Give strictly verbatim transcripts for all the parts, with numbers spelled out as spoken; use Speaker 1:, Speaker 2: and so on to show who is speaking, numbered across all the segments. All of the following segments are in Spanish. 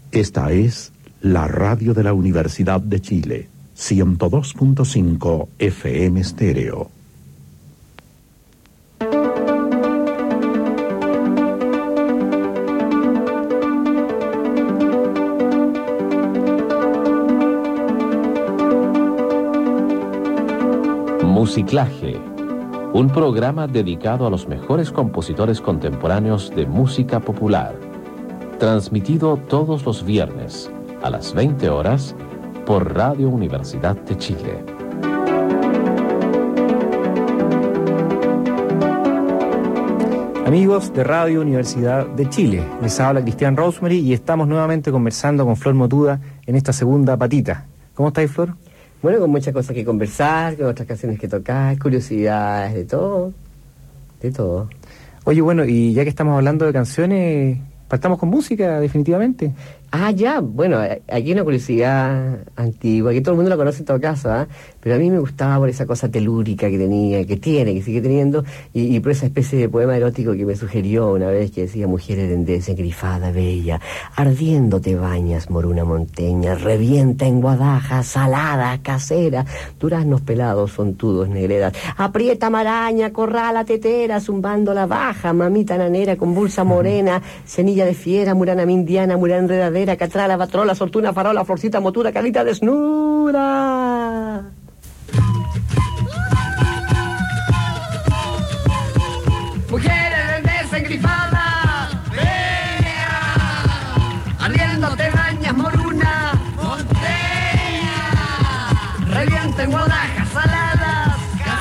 Speaker 1: Esta es la radio de la Universidad de Chile, ciento dos punto cinco F M Estéreo.
Speaker 2: Musiclaje, un programa dedicado a los mejores compositores contemporáneos de música popular, transmitido todos los viernes a las veinte horas por Radio Universidad de Chile.
Speaker 3: Amigos de Radio Universidad de Chile, les habla Cristian Rosemary y estamos nuevamente conversando con Flor Motuda en esta segunda patita. ¿Cómo estáis, Flor?
Speaker 4: Bueno, con muchas cosas que conversar, con otras canciones que tocar, curiosidades, de todo, de todo.
Speaker 3: Oye, bueno, y ya que estamos hablando de canciones, partamos con música, definitivamente.
Speaker 4: Ah, ya, bueno, aquí hay una curiosidad antigua, que todo el mundo la conoce en todo caso, ¿eh? Pero a mí me gustaba por esa cosa telúrica que tenía, que tiene, que sigue teniendo, y, y por esa especie de poema erótico que me sugirió una vez, que decía: mujer herendez, engrifada, bella, ardiendo te bañas, moruna monteña, revienta en guadaja, salada, casera, duraznos pelados, sontudos, negredas, aprieta maraña, corrala, tetera, zumbando la baja, mamita nanera, convulsa morena, cenilla de fiera, murana mindiana, murana enredadera, catrala, batrola, sortuna, farola, florcita, motura, carita desnuda. Mujeres desengrifada, bella, ardiendo te bañas, moruna, monteña, revienta en guadajas, saladas,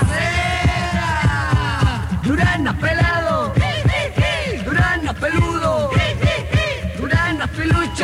Speaker 4: caseras, duranas pelado, duranas peludo, duranas pelucho.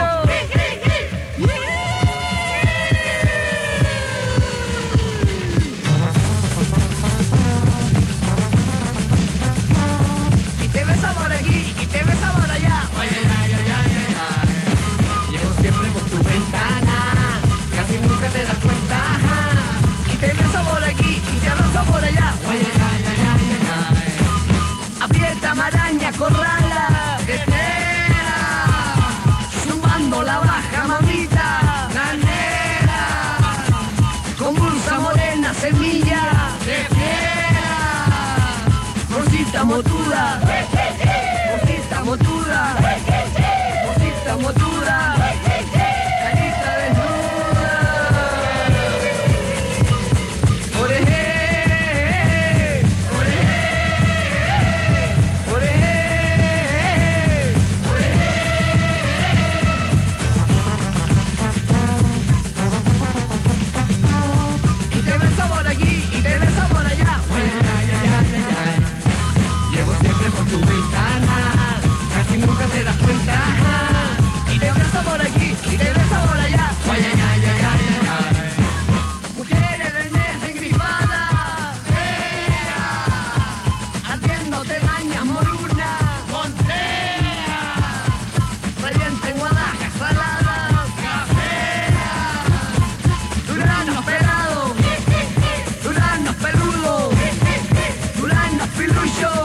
Speaker 4: Maraña, corrala, tetera, zumbando la baja, mamita, nanera, convulsa morena, semilla de fiera, rosita motuda, rosita motuda, rosita motuda, carita desnuda, oreje. Te das cuenta, y te abrazo por aquí, y te beso por allá. Ay, ay, ay, ay, ay, ay. Mujeres de desengrifada, fea, ardiendo te bañas, moruna, monteña, revienta en guadajas, saladas, caseras, duranos pelados, duranos peludos, duranos piluchos.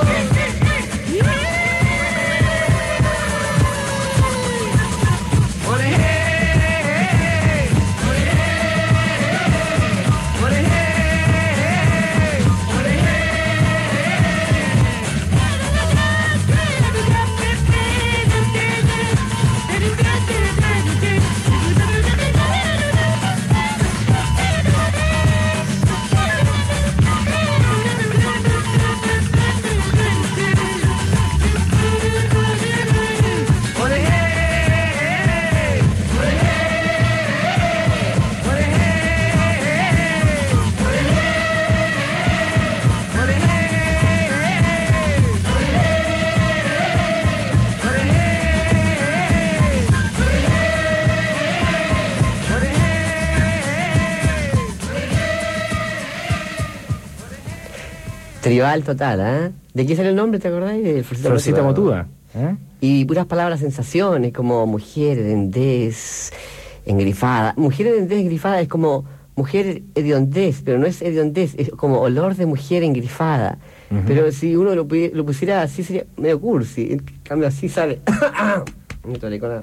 Speaker 4: Tribal total, ¿eh? ¿De qué sale el nombre, te acordáis? De
Speaker 3: Florcita Motuda. ¿Eh?
Speaker 4: Y puras palabras, sensaciones, como mujer, herendez, engrifada. Mujer, herendez, engrifada es como mujer hediondez, pero no es hediondez, es como olor de mujer engrifada. Uh-huh. Pero si uno lo, lo pusiera así sería medio cursi. En cambio así sale... Me tolé con algo.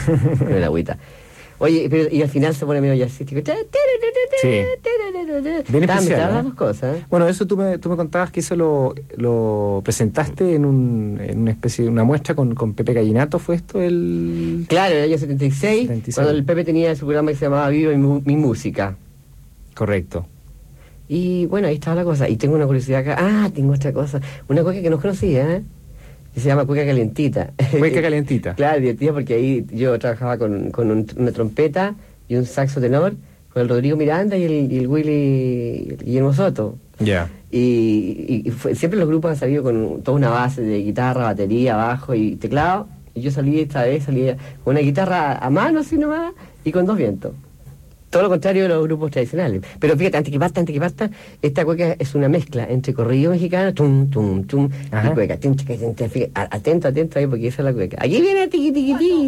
Speaker 4: Con la agüita. Oye, pero, y al final se pone medio jazzístico.
Speaker 3: Sí. Bien especial,
Speaker 4: las
Speaker 3: ¿eh?
Speaker 4: dos cosas. ¿eh?
Speaker 3: Bueno, eso tú me, tú me contabas que eso lo, lo presentaste en, un, en una especie de una muestra con, con Pepe Gallinato, ¿fue esto el...?
Speaker 4: Claro, en el año setenta y seis,
Speaker 3: setenta y seis,
Speaker 4: cuando el Pepe tenía su programa que se llamaba Viva mi, mi música.
Speaker 3: Correcto.
Speaker 4: Y bueno, ahí estaba la cosa. Y tengo una curiosidad acá. Ah, tengo otra cosa. Una cueca que no conocía, ¿eh? Que se llama cueca calentita.
Speaker 3: Cueca calentita.
Speaker 4: Claro, divertida porque ahí yo trabajaba con, con un, una trompeta y un saxo tenor, con el Rodrigo Miranda y el, y el Willy Guillermo Soto.
Speaker 3: Ya. Yeah.
Speaker 4: Y, y, y fue, siempre los grupos han salido con toda una base de guitarra, batería, bajo y teclado. Y yo salí esta vez, salí con una guitarra a mano así nomás y con dos vientos. Todo lo contrario de los grupos tradicionales. Pero fíjate, antes que parta, antes que parta, esta cueca es una mezcla entre corrido mexicano, tum, tum, tum,
Speaker 3: Ajá.
Speaker 4: y cueca. Tum, chica, tum, tum, fíjate, atento, atento ahí, porque esa es la cueca. Aquí viene tiqui, tiqui, tiqui.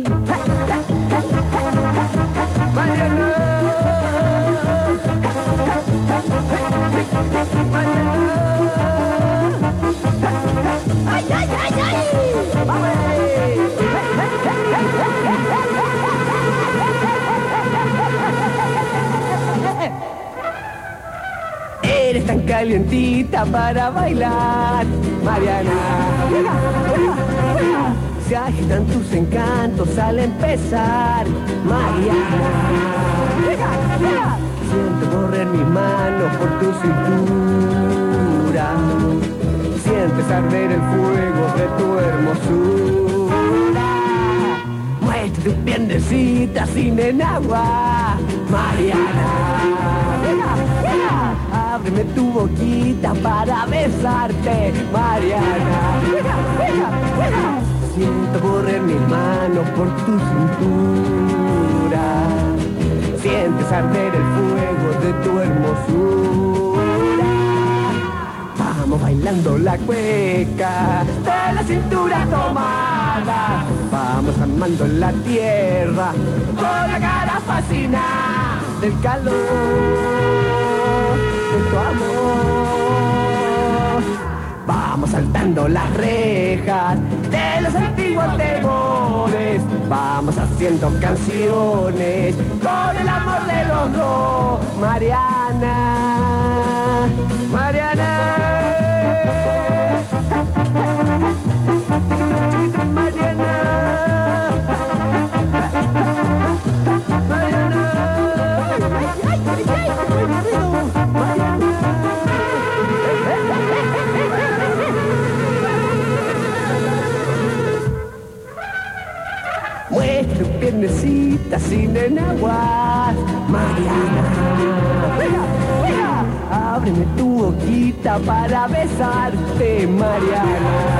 Speaker 4: ¡Ay, ay, ay, ay! ¡Vamos! Eres tan calientita para bailar, Mariana. Se agitan tus encantos al empezar, Mariana. Siento correr mis manos por tu cintura. Sientes arder el fuego de tu hermosura. Muestra tus piernecitas sin enagua, Mariana. Ábreme tu boquita para besarte, Mariana. Siento correr mis manos por tu cintura. Sientes arder el fuego de tu hermosura. Vamos bailando la cueca de la cintura tomada. Vamos amando la tierra con la cara fascinada del calor de tu amor. Vamos saltando las rejas de los antiguos temores. Vamos haciendo canciones con el amor de los dos. Mariana, Mariana, Mariana, muestra tus piernecitas sin enaguas, Mariana. Ábreme tu boquita para besarte, Mariana.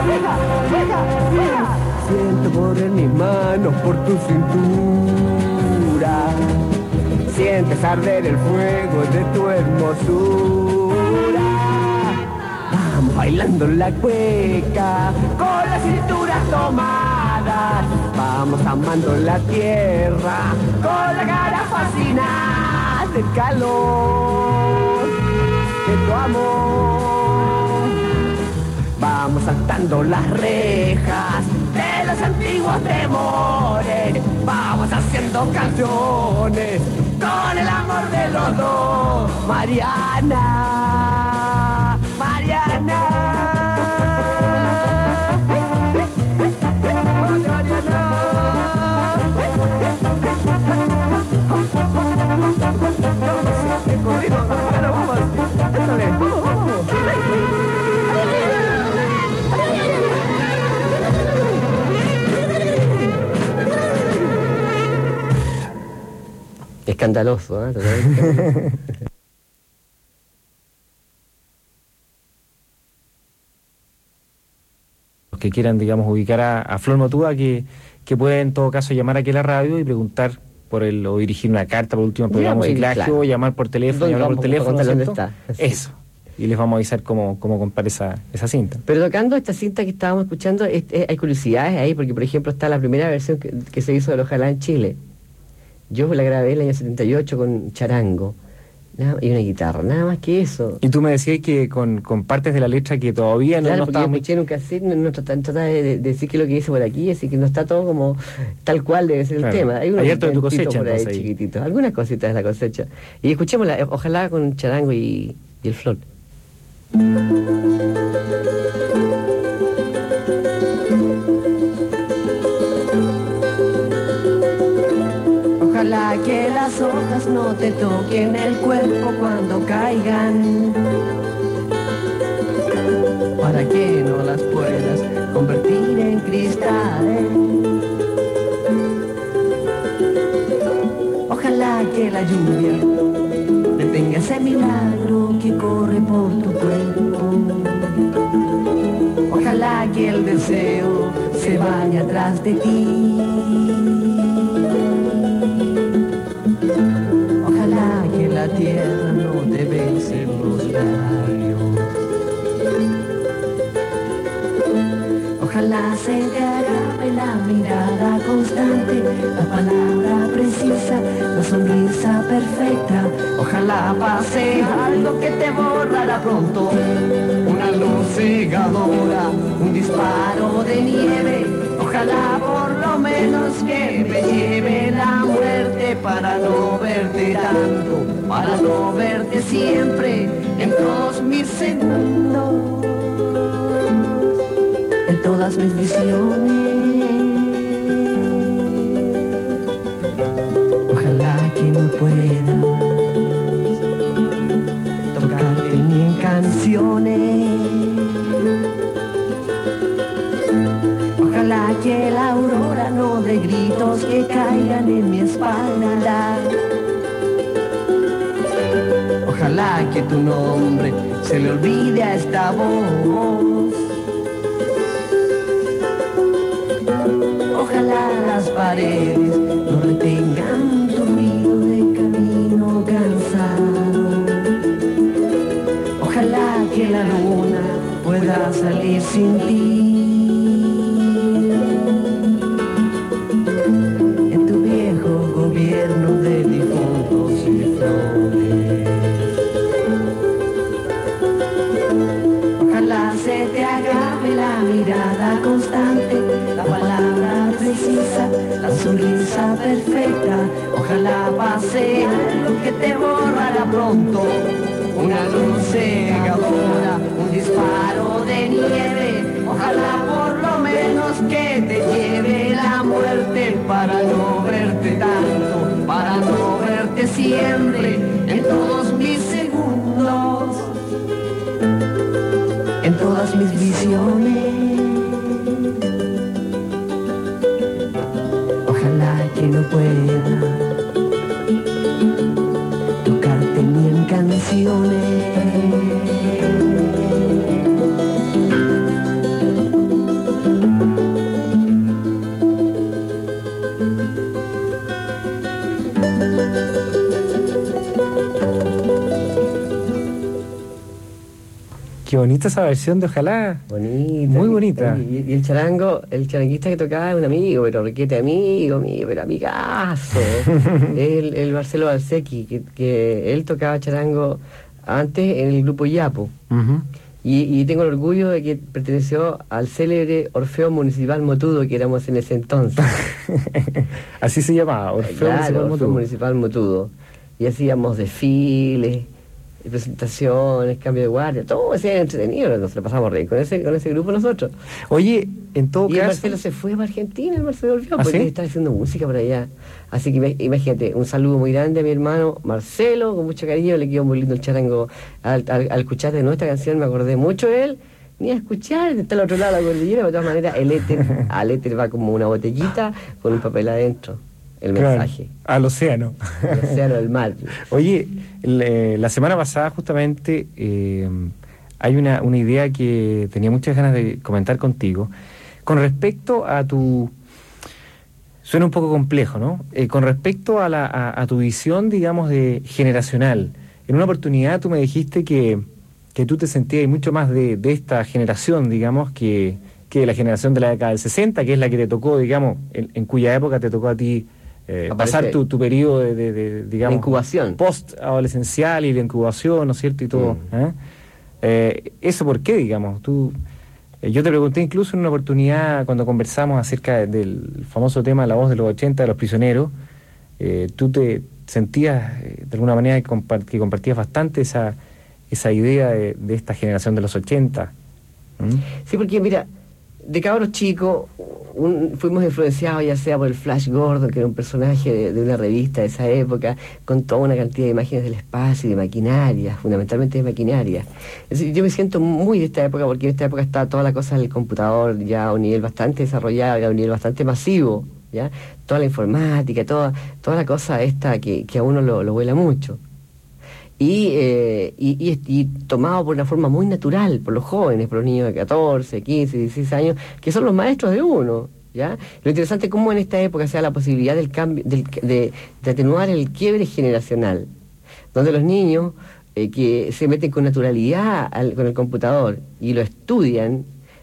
Speaker 4: Siento correr mis manos por tu cintura. Sientes arder el fuego de tu hermosura. Vamos bailando la cueca con la cintura tomada. Vamos amando la tierra con la cara fascinada del calor de tu amor. Vamos saltando las rejas de los antiguos temores. Vamos haciendo canciones con el amor de los dos. Mariana, Mariana. Escandaloso, ¿eh?
Speaker 3: Los que quieran, digamos, ubicar a, a Flor Motúa, que, que pueden en todo caso llamar aquí a la radio y preguntar por el, o dirigir una carta por último programa musiclaje, claro, o llamar por teléfono, llamar por teléfono,
Speaker 4: ¿dónde está?
Speaker 3: Eso. Y les vamos a avisar cómo, cómo comprar esa, esa cinta.
Speaker 4: Pero tocando esta cinta que estábamos escuchando, es, es, hay curiosidades ahí, porque por ejemplo está la primera versión que, que se hizo de Ojalá en Chile. Yo la grabé en el año setenta y ocho con charango. Nada, y una guitarra, nada más que eso.
Speaker 3: Y tú me decías que con, con partes de la letra que todavía no,
Speaker 4: claro,
Speaker 3: no estaba muy...
Speaker 4: escuché en un cassette, no, no trata, trata de, de decir qué es lo que dice por aquí, así que no está todo como tal cual debe ser
Speaker 3: claro.
Speaker 4: el tema. Hay unos
Speaker 3: Hay harto de tu cosecha,
Speaker 4: por ahí,
Speaker 3: ahí.
Speaker 4: chiquititos, algunas cositas de la cosecha. Y escuchémosla, ojalá con charango y, y el flor.
Speaker 5: Ojalá que las hojas no te toquen el cuerpo cuando caigan, para que no las puedas convertir en cristal. Ojalá que la lluvia detenga ese milagro que corre por tu cuerpo. Ojalá que el deseo se vaya atrás de ti. Ojalá que la tierra no te bese en los labios. Ojalá se te agarre la mirada constante, la palabra precisa, la sonrisa perfecta. Ojalá pase algo que te borrará pronto, una luz cegadora, un disparo de nieve. Ojalá por lo menos que me lleve la muerte para no verte tanto, para no verte siempre en todos mis segundos, en todas mis visiones. Ojalá que no puedas tocarte ni en canciones. Ojalá que la aurora no dé gritos que caigan en mi espalda. Ojalá que tu nombre se le olvide a esta voz. Ojalá las paredes no retengan tu ruido de camino cansado. Ojalá que la luna pueda salir sin ti. De difuntos y flores. Ojalá se te agrave la mirada constante, la palabra precisa, la sonrisa perfecta. Ojalá pase algo que te borrará pronto, una luz cegadora, un disparo de nieve. Ojalá por lo menos que te lleve la muerte para no verte tanto, para no verte siempre en todos mis segundos, en todas mis visiones. Ojalá que no pueda tocarte ni en canciones.
Speaker 3: Qué bonita esa versión de Ojalá.
Speaker 4: Bonita.
Speaker 3: Muy bonita.
Speaker 4: Y, y el charango, el charanguista que tocaba es un amigo, pero requete amigo mío, pero amigazo. el, el Marcelo Balsecchi, que, que él tocaba charango antes en el grupo Yapo.
Speaker 3: Uh-huh.
Speaker 4: Y, y tengo el orgullo de que perteneció al célebre Orfeo Municipal Motudo que éramos en ese entonces.
Speaker 3: Así se llamaba, Orfeo,
Speaker 4: claro,
Speaker 3: Municipal,
Speaker 4: Orfeo
Speaker 3: Motudo.
Speaker 4: Municipal Motudo. Y hacíamos desfiles, presentaciones, cambio de guardia, todo ese era entretenido, nos lo pasamos re con ese, con ese grupo nosotros.
Speaker 3: Oye, en todo
Speaker 4: y
Speaker 3: caso...
Speaker 4: el Marcelo se fue para Argentina, el Marcelo volvió,
Speaker 3: ¿Ah,
Speaker 4: porque
Speaker 3: sí?
Speaker 4: está haciendo música por allá. Así que imagínate, un saludo muy grande a mi hermano Marcelo, con mucho cariño, le quedó muy lindo el charango. Al, al, al escuchar de nuestra canción me acordé mucho de él, ni a escuchar, está al otro lado de la cordillera, de todas maneras el éter, al éter va como una botellita con un papel adentro. El mensaje.
Speaker 3: Claro, al océano.
Speaker 4: Al océano, al mar.
Speaker 3: Oye, le, la semana pasada justamente eh, hay una, una idea que tenía muchas ganas de comentar contigo. Con respecto a tu... Suena un poco complejo, ¿no? Eh, con respecto a, la, a, a tu visión, digamos, de generacional. En una oportunidad tú me dijiste que, que tú te sentías mucho más de, de esta generación, digamos, que, que de la generación de la década del sesenta, que es la que te tocó, digamos, en, en cuya época te tocó a ti eh, pasar tu, tu periodo de, de, de digamos,
Speaker 4: la incubación
Speaker 3: post-adolescencial y la incubación, ¿no es cierto? Y todo. Mm. ¿eh? Eh, ¿Eso por qué, digamos? Tú, eh, yo te pregunté incluso en una oportunidad cuando conversamos acerca de, del famoso tema La Voz de los ochenta de los prisioneros, eh, tú te sentías eh, de alguna manera que, compart que compartías bastante esa, esa idea de, de esta generación de los ochenta. ¿Mm?
Speaker 4: Sí, porque mira, de cabros chicos un, fuimos influenciados ya sea por el Flash Gordon, que era un personaje de, de una revista de esa época, con toda una cantidad de imágenes del espacio y de maquinaria, fundamentalmente de maquinaria. Es decir, yo me siento muy de esta época, porque en esta época está toda la cosa del computador ya a un nivel bastante desarrollado, a un nivel bastante masivo, ¿ya? Toda la informática, toda, toda la cosa esta que, que a uno lo, lo vuela mucho. Y, eh, y, y, y tomado por una forma muy natural por los jóvenes, por los niños de catorce, quince, dieciséis años, que son los maestros de uno, ¿ya? Lo interesante es cómo en esta época se da la posibilidad del cambio, del, de, de atenuar el quiebre generacional, donde los niños eh, que se meten con naturalidad al, con el computador y lo estudian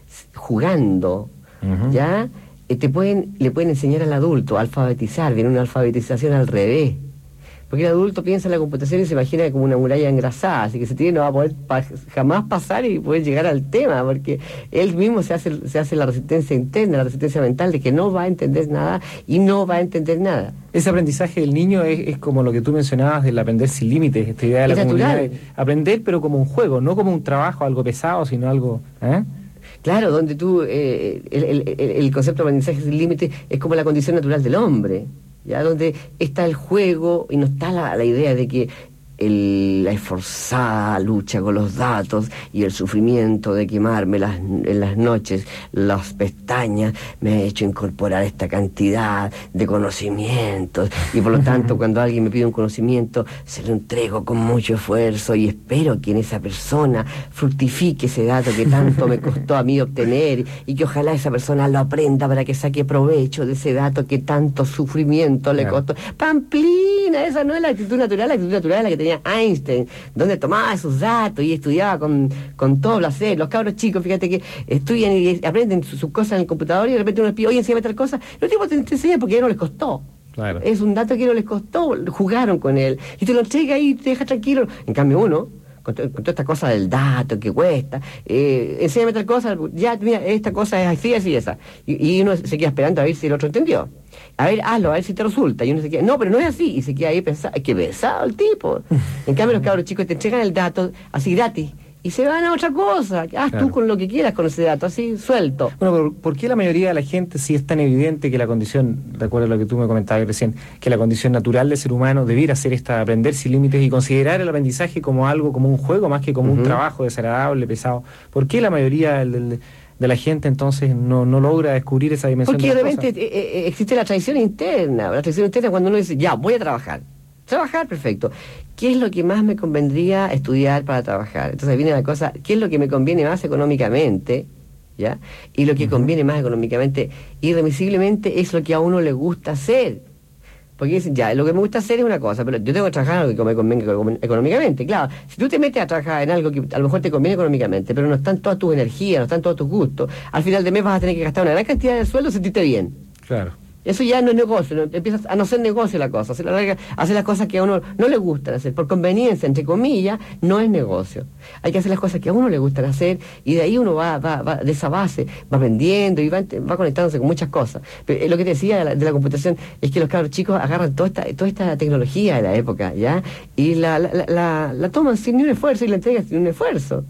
Speaker 4: jugando, uh-huh. ¿ya? Eh, te pueden, le pueden enseñar al adulto a alfabetizar, viene una alfabetización al revés. Porque el adulto piensa en la computación y se imagina como una muralla engrasada, así que ese tío no va a poder pa jamás pasar y poder llegar al tema, porque él mismo se hace, se hace la resistencia interna, la resistencia mental de que no va a entender nada y no va a entender nada.
Speaker 3: Ese aprendizaje del niño es, es como lo que tú mencionabas del aprender sin límites, esta idea de la comunidad de aprender pero como un juego, no como un trabajo, algo pesado, sino algo... ¿eh?
Speaker 4: Claro, donde tú, eh, el, el, el, el concepto de aprendizaje sin límites es como la condición natural del hombre, ya donde está el juego y no está la, la idea de que el, la esforzada lucha con los datos y el sufrimiento de quemarme las, en las noches las pestañas me ha hecho incorporar esta cantidad de conocimientos y por lo tanto cuando alguien me pide un conocimiento se lo entrego con mucho esfuerzo y espero que en esa persona fructifique ese dato que tanto me costó a mí obtener y que ojalá esa persona lo aprenda para que saque provecho de ese dato que tanto sufrimiento le claro. costó. Pamplina, esa no es la actitud natural, la actitud natural es la que tenía Einstein, donde tomaba sus datos y estudiaba con, con todo placer. Los cabros chicos, fíjate que estudian y aprenden sus su cosas en el computador y de repente uno les pide, oye, enséñame tal cosa. Los tipos te, te enseñan porque ya no les costó. Claro. Es un dato que no les costó, jugaron con él. Y te lo entrega y te deja tranquilo. En cambio uno, con, con toda esta cosa del dato que cuesta, eh, enséñame tal cosa, ya, mira, esta cosa es así, así, esa. Y, y uno se queda esperando a ver si el otro entendió. A ver, hazlo, a ver si te resulta. Y uno se queda, no, pero no es así. Y se queda ahí pensando, qué pesado el tipo. En cambio, los cabros chicos te entregan el dato así gratis y se van a otra cosa. Haz claro. tú con lo que quieras con ese dato, así suelto.
Speaker 3: Bueno, pero ¿por qué la mayoría de la gente, si es tan evidente que la condición, recuerda lo que tú me comentabas recién, que la condición natural del ser humano debiera ser esta, aprender sin límites y considerar el aprendizaje como algo, como un juego, más que como uh-huh. un trabajo desagradable, pesado? ¿Por qué la mayoría del, del, de la gente entonces no, no logra descubrir esa dimensión?
Speaker 4: Porque
Speaker 3: de
Speaker 4: realmente eh, eh, existe la tradición interna, la tradición interna cuando uno dice, ya, voy a trabajar. Trabajar, perfecto. ¿Qué es lo que más me convendría estudiar para trabajar? Entonces viene la cosa, ¿qué es lo que me conviene más económicamente? ¿Ya? Y lo que uh-huh. conviene más económicamente, irremisiblemente, es lo que a uno le gusta hacer. Porque dicen, ya, lo que me gusta hacer es una cosa, pero yo tengo que trabajar en algo que me convenga económicamente. Claro, si tú te metes a trabajar en algo que a lo mejor te conviene económicamente, pero no están todas tus energías, no están todos tus gustos, al final de mes vas a tener que gastar una gran cantidad de sueldo y sentirte bien.
Speaker 3: Claro.
Speaker 4: Eso ya no es negocio, ¿no? Empiezas a no ser negocio la cosa, hacer, la, hacer las cosas que a uno no le gustan hacer, por conveniencia, entre comillas, no es negocio. Hay que hacer las cosas que a uno le gustan hacer y de ahí uno va, va, va de esa base, va aprendiendo y va, va conectándose con muchas cosas. Pero, eh, lo que te decía de la, de la computación es que los cabros chicos agarran toda esta, toda esta tecnología de la época, ¿ya? Y la, la, la, la, la toman sin ni un esfuerzo y la entregan sin un esfuerzo.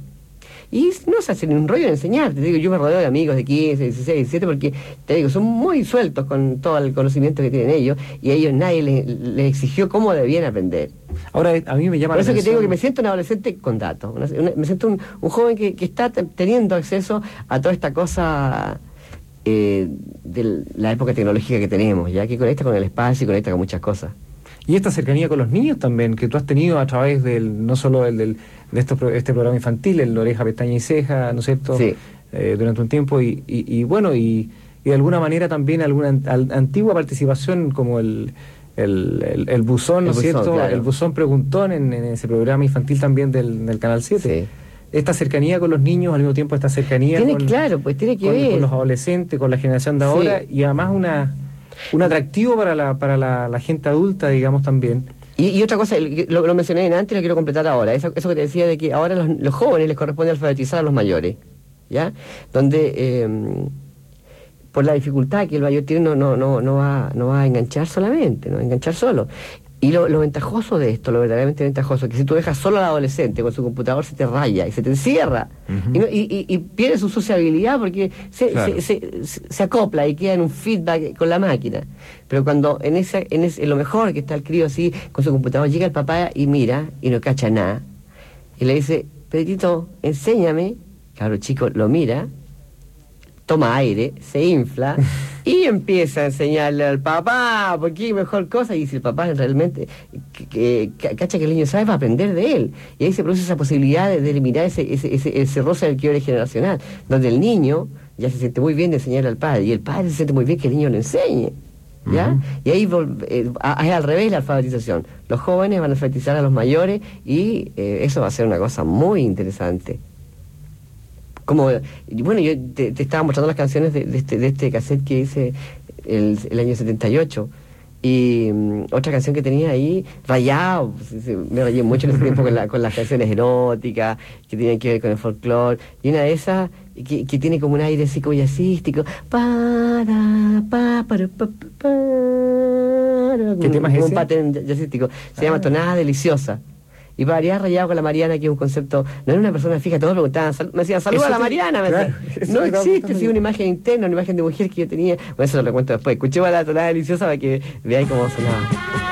Speaker 4: Y no se hacen un rollo de enseñarte. Te digo, yo me rodeo de amigos de quince, dieciséis, diecisiete, porque te digo, son muy sueltos con todo el conocimiento que tienen ellos, y a ellos nadie les, les exigió cómo debían aprender.
Speaker 3: Ahora, a mí me llama
Speaker 4: Por eso
Speaker 3: la atención...
Speaker 4: que te digo que me siento un adolescente con datos, una, una, me siento un, un joven que, que está teniendo acceso a toda esta cosa eh, de la época tecnológica que tenemos, ya que conecta con el espacio y conecta con muchas cosas.
Speaker 3: Y esta cercanía con los niños también, que tú has tenido a través del, no solo del, del, de estos, este programa infantil, el Oreja, Pestaña y Ceja, ¿no es cierto?
Speaker 4: Sí.
Speaker 3: Eh, durante un tiempo, y, y, y bueno, y, y de alguna manera también alguna an, antigua participación como el, el, el, el buzón, ¿no es cierto? Claro. El buzón preguntón en, en ese programa infantil también del, del Canal siete. Sí. Esta cercanía con los niños, al mismo tiempo esta cercanía
Speaker 4: tiene,
Speaker 3: con,
Speaker 4: claro, pues tiene que
Speaker 3: con,
Speaker 4: ver.
Speaker 3: con los adolescentes, con la generación de ahora, sí. Y además una... un atractivo para la, para la, la gente adulta, digamos, también.
Speaker 4: Y, y otra cosa, lo, lo mencioné antes y lo quiero completar ahora, eso, eso que te decía de que ahora los, los jóvenes les corresponde alfabetizar a los mayores, ¿ya? Donde eh, por la dificultad que el mayor tiene no, no, no, no, va, no va a enganchar solamente, no va a enganchar solo. Y lo, lo ventajoso de esto, lo verdaderamente ventajoso, es que si tú dejas solo al adolescente con su computador se te raya y se te encierra. Uh-huh. y, no, y, y, y pierde su sociabilidad porque se, claro. se, se, se, se acopla y queda en un feedback con la máquina. Pero cuando en, esa, en, ese, en lo mejor que está el crío así, con su computador, llega el papá y mira y no cacha nada. Y le dice, Pedrito, enséñame. Claro, el chico lo mira, toma aire, se infla y empieza a enseñarle al papá, porque mejor cosa, y si el papá realmente que, que, cacha que el niño sabe, va a aprender de él. Y ahí se produce esa posibilidad de, de eliminar ese, ese, ese, ese roce del quiebre generacional, donde el niño ya se siente muy bien de enseñarle al padre, y el padre se siente muy bien que el niño le enseñe. ¿Ya? Uh-huh. Y ahí eh, es al revés la alfabetización. Los jóvenes van a alfabetizar a los mayores y eh, eso va a ser una cosa muy interesante. Como, bueno, yo te, te estaba mostrando las canciones de, de, este, de este cassette que hice el, el año setenta y ocho. Y um, otra canción que tenía ahí, rayado, me rayé mucho en ese tiempo con, la, con las canciones eróticas, que tienen que ver con el folclore. Y una de esas que, que tiene como un aire así como jazzístico. Para, pa, para, pa, pa, para,
Speaker 3: ¿qué tema es ese?
Speaker 4: Un pattern jazzístico. Se ah. llama Tonada Deliciosa. Y para variar rayado con la Mariana, que es un concepto, no era una persona fija, todos preguntaban, sal, me decían, saluda a la Mariana, me
Speaker 3: claro,
Speaker 4: decían, no existe, sí, una imagen interna, una imagen de mujer que yo tenía, bueno, eso lo cuento después, escuchemos la Tonada Deliciosa para que veáis cómo sonaba.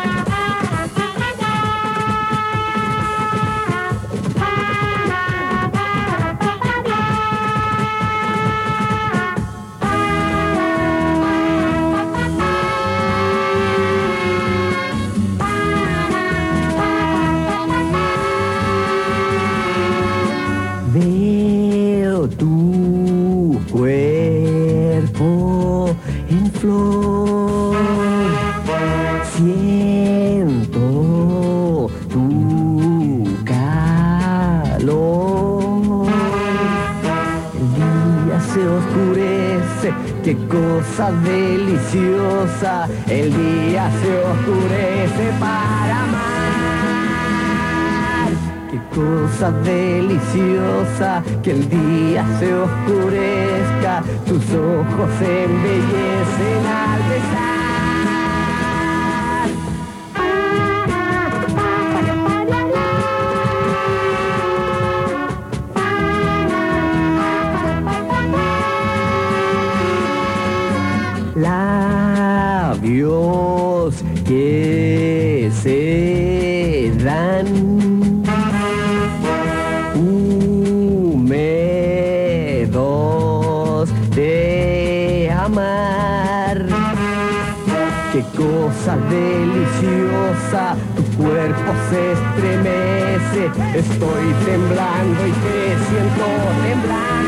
Speaker 4: Veo tu cuerpo en flor, siento tu calor. El día se oscurece, qué cosa deliciosa. El día se oscurece para amar. Qué cosa deliciosa, que el día se oscurezca, tus ojos se embellecen al besar. Labios que se dan, húmedos de amar. Qué cosa deliciosa, tu cuerpo se estremece, estoy temblando y te siento temblar.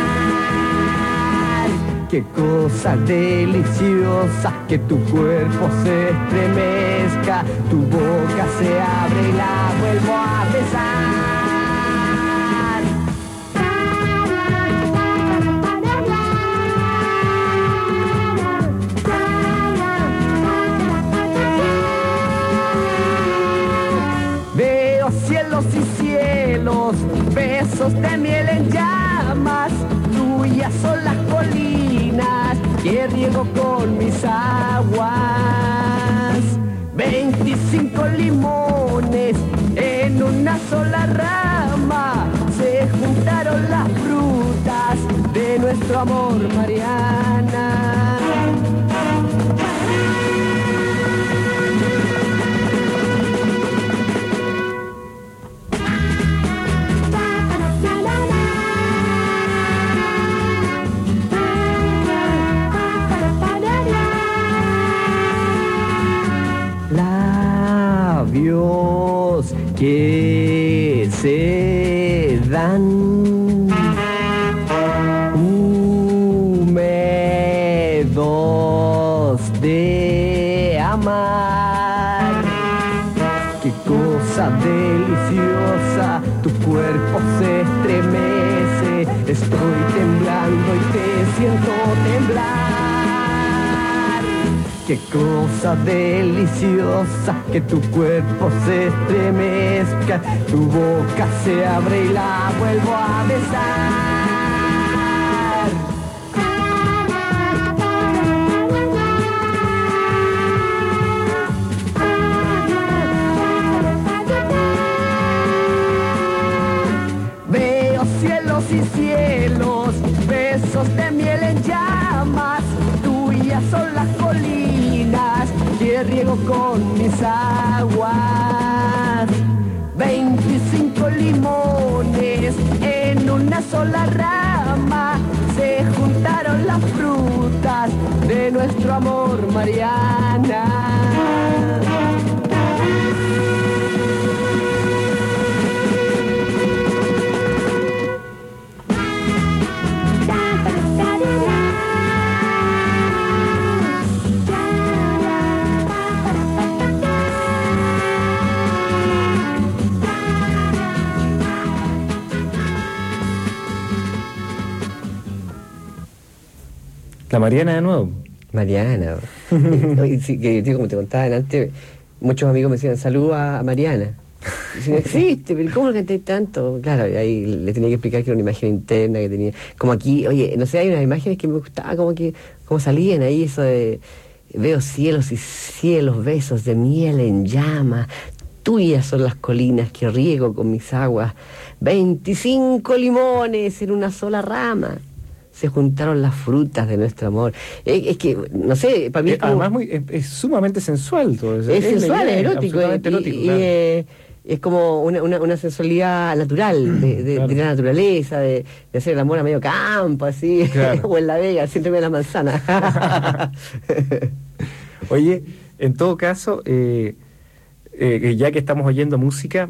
Speaker 4: Qué cosa deliciosa, que tu cuerpo se estremezca, tu boca se abre y la vuelvo a besar. Veo cielos y cielos, besos de miel en llamas, tuyas son las colinas que riego con mis aguas. Veinticinco limones en una sola rama, se juntaron las frutas de nuestro amor, Mariana. Labios que se dan, húmedos de amar. Qué cosa deliciosa, tu cuerpo se estremece, estoy temblando y te siento temblar. qué cosa deliciosa, que tu cuerpo se estremezca, tu boca se abre y la vuelvo a besar. Y cielos, besos de miel en llamas, tuyas son las colinas que riego con mis aguas. Veinticinco limones en una sola rama, se juntaron las frutas de nuestro amor, Mariana.
Speaker 3: La Mariana de nuevo.
Speaker 4: Mariana. Sí, que, tío, como te contaba antes, muchos amigos me decían, saluda a Mariana. Si no existe, pero ¿cómo lo canté tanto? Claro, ahí le tenía que explicar que era una imagen interna que tenía. Como aquí, oye, no sé, hay unas imágenes que me gustaba, como que, como salían ahí, eso de veo cielos y cielos, besos de miel en llama, tuyas son las colinas que riego con mis aguas, veinticinco limones en una sola rama. Se juntaron las frutas de nuestro amor. Es, es que, no sé, para mí es como,
Speaker 3: además muy, es, es sumamente sensual todo eso.
Speaker 4: Es, es sensual, es erótico. Es,
Speaker 3: erótico,
Speaker 4: y,
Speaker 3: claro.
Speaker 4: y, eh, es como una, una, una sensualidad natural, de, de, claro. de la naturaleza, de, de hacer el amor a medio campo, así, claro. O en La Vega, siempre la manzana.
Speaker 3: Oye, en todo caso, eh, eh, ya que estamos oyendo música,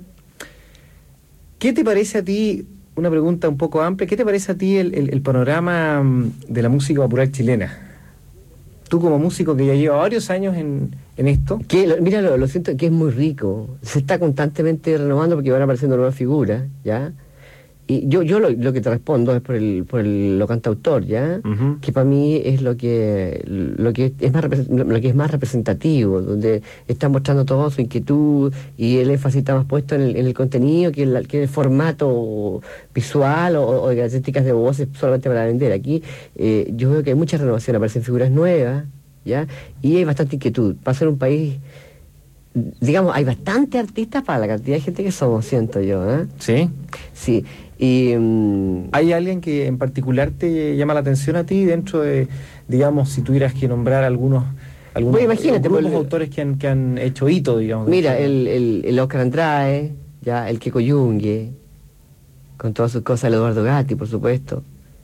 Speaker 3: ¿qué te parece a ti? Una pregunta un poco amplia. ¿Qué te parece a ti el, el, el panorama de la música popular chilena? Tú como músico que ya lleva varios años en, en esto.
Speaker 4: Que, lo, mira, lo, lo siento que es muy rico. Se está constantemente renovando porque van apareciendo nuevas figuras, ¿ya? Y yo yo lo, lo que te respondo es por el por el, lo cantautor, ¿ya? Uh-huh. Que para mí es lo que lo que es más lo que es más representativo, donde está mostrando toda su inquietud y el énfasis está más puesto en el, en el contenido que el, que el formato visual o, o de características de voces solamente para vender. Aquí eh, yo veo que hay mucha renovación, aparecen figuras nuevas, ¿ya? Y hay bastante inquietud. Para ser un país, digamos, hay bastante artistas para la cantidad de gente que somos, siento yo, ¿eh?
Speaker 3: Sí.
Speaker 4: Sí. Y, um,
Speaker 3: ¿hay alguien que en particular te llama la atención a ti dentro de, digamos, si tuvieras que nombrar algunos, algunos
Speaker 4: bueno, imagínate,
Speaker 3: grupos de autores que han, que han hecho hito, digamos?
Speaker 4: Mira, el, el, el Oscar Andrade, ya, el Keko Yungue, con todas sus cosas, el Eduardo Gatti, por supuesto.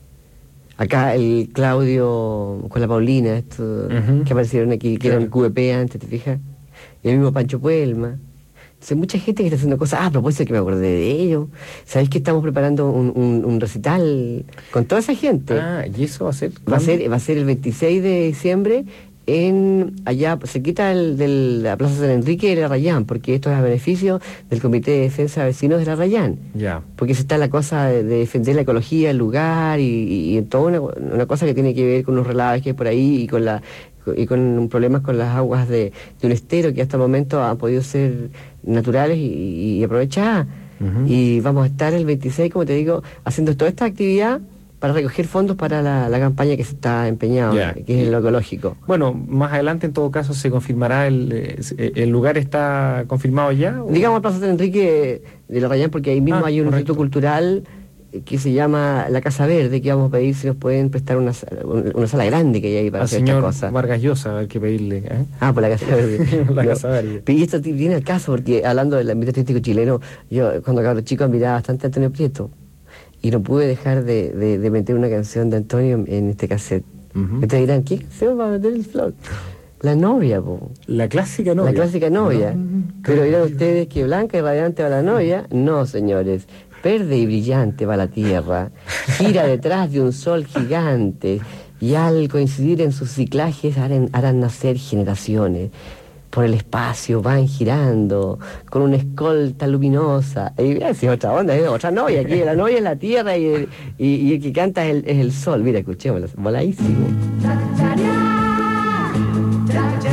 Speaker 4: Acá el Claudio con la Paulina, esto, uh-huh. que aparecieron aquí, que claro. eran Q V P antes, ¿te fijas? Y el mismo Pancho Puelma. Entonces, mucha gente que está haciendo cosas. Ah, a propósito que me acordé de ello. ¿Sabéis que estamos preparando un, un, un recital con toda esa gente?
Speaker 3: Ah, ¿y eso va a ser?
Speaker 4: Va a ser, va a ser el veintiséis de diciembre en allá, cerquita del, de la Plaza San Enrique de La Rayán, porque esto es a beneficio del Comité de Defensa de Vecinos de La Rayán.
Speaker 3: Ya. Yeah.
Speaker 4: Porque se está la cosa de, de defender la ecología, el lugar y, y, y toda una, una cosa que tiene que ver con los relaves que hay por ahí y con la y con problemas con las aguas de, de un estero que hasta el momento han podido ser naturales y, y aprovechadas. Uh-huh. Y vamos a estar el veintiséis, como te digo, haciendo toda esta actividad para recoger fondos para la, la campaña que se está empeñando, yeah. que es lo ecológico.
Speaker 3: Bueno, más adelante en todo caso se confirmará, el, el lugar está confirmado ya. ¿O?
Speaker 4: Digamos Plaza San Enrique de La Rayán, porque ahí mismo ah, hay un instituto cultural que se llama La Casa Verde, que vamos a pedir si nos pueden prestar una, una sala grande que hay ahí para
Speaker 3: al
Speaker 4: hacer
Speaker 3: señor
Speaker 4: esta cosa.
Speaker 3: Vargas Llosa, hay que pedirle. ¿eh?
Speaker 4: Ah, por La Casa Verde.
Speaker 3: La
Speaker 4: no,
Speaker 3: Casa Verde.
Speaker 4: Y esto viene al caso, porque hablando del ambiente artístico chileno, yo cuando era chico admiraba bastante a Antonio Prieto, y no pude dejar de, de, de meter una canción de Antonio en, en este cassette. Uh-huh. Ustedes dirán, ¿qué canción va a meter el flor? La novia, po.
Speaker 3: La clásica novia.
Speaker 4: La clásica novia. No. Pero dirán ustedes que blanca y radiante va la novia. No, señores. Verde y brillante va la tierra, gira detrás de un sol gigante, y al coincidir en sus ciclajes harán, harán nacer generaciones. Por el espacio van girando, con una escolta luminosa. Y mira, si es otra onda, es otra novia, aquí la novia es la tierra y el, y, y el que canta es el, es el sol. Mira, escuchémoslo, voladísimo.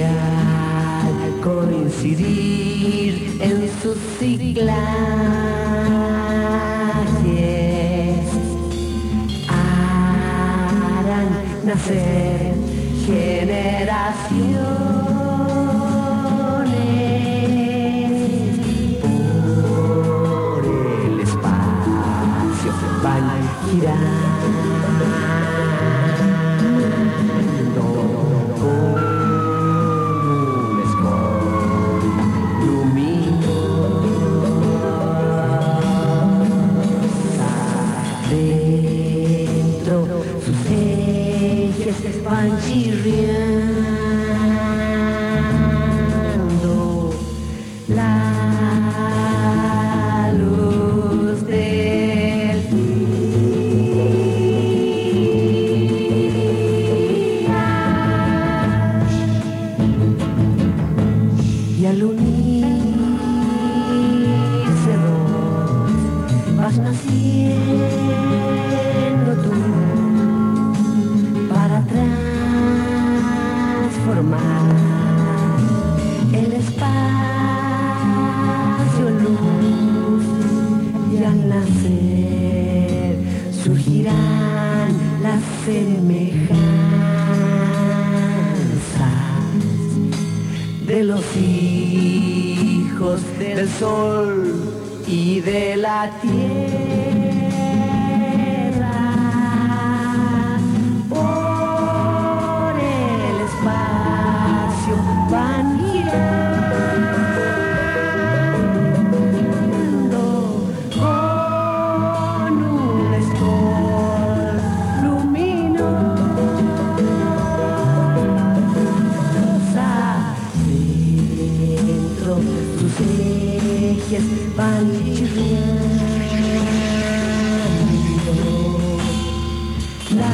Speaker 5: al coincidir en sus ciclajes harán nacer generaciones por el espacio van girando van chirriando la luz del día y al unirse dos vas naciendo tú para transformar el espacio en luz y al nacer surgirán las semejanzas de los hijos del sol y de la tierra. Van girando con un escor luminosa dentro sus ejes van chirriando la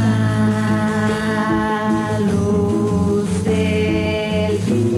Speaker 5: luz del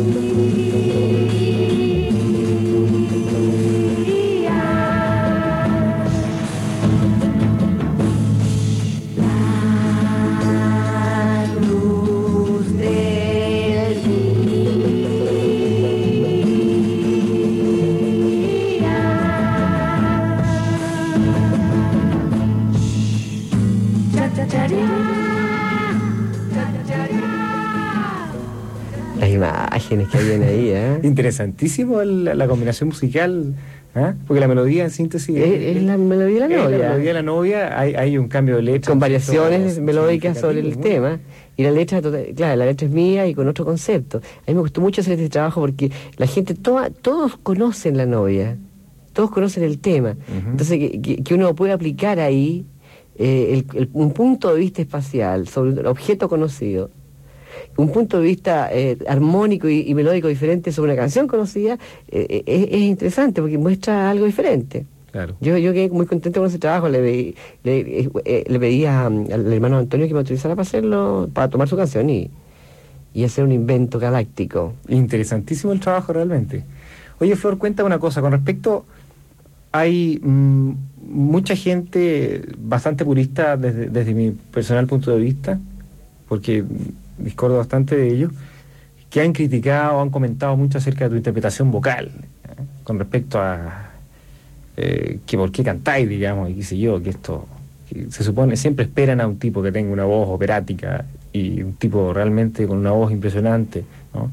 Speaker 4: Las imágenes que hay ahí, ¿eh?
Speaker 3: Interesantísimo el, la combinación musical, ¿eh? Porque la melodía en síntesis
Speaker 4: es, es la melodía de la novia.
Speaker 3: La melodía de la novia, hay, hay un cambio de letra.
Speaker 4: Con variaciones melódicas sobre el tema. Y la letra, claro, la letra es mía y con otro concepto. A mí me gustó mucho hacer este trabajo porque la gente, toda, todos conocen la novia, todos conocen el tema. Uh-huh. Entonces, que, que, que uno puede aplicar ahí eh, el, el, un punto de vista espacial sobre un objeto conocido, un punto de vista eh, armónico y, y melódico diferente sobre una canción conocida, eh, es, es interesante porque muestra algo diferente.
Speaker 3: Claro.
Speaker 4: Yo, yo quedé muy contento con ese trabajo. Le, le, le, eh, le pedí a, al hermano Antonio que me autorizara para hacerlo, para tomar su canción y, y hacer un invento galáctico.
Speaker 3: Interesantísimo el trabajo realmente. Oye, Flor, cuenta una cosa con respecto. Hay mmm, mucha gente bastante purista desde, desde mi personal punto de vista, porque discordo bastante de ellos, que han criticado, han comentado mucho acerca de tu interpretación vocal, ¿eh? Con respecto a eh, que por qué cantáis, digamos, y qué sé yo, que esto, que se supone, siempre esperan a un tipo que tenga una voz operática y un tipo realmente con una voz impresionante, ¿no?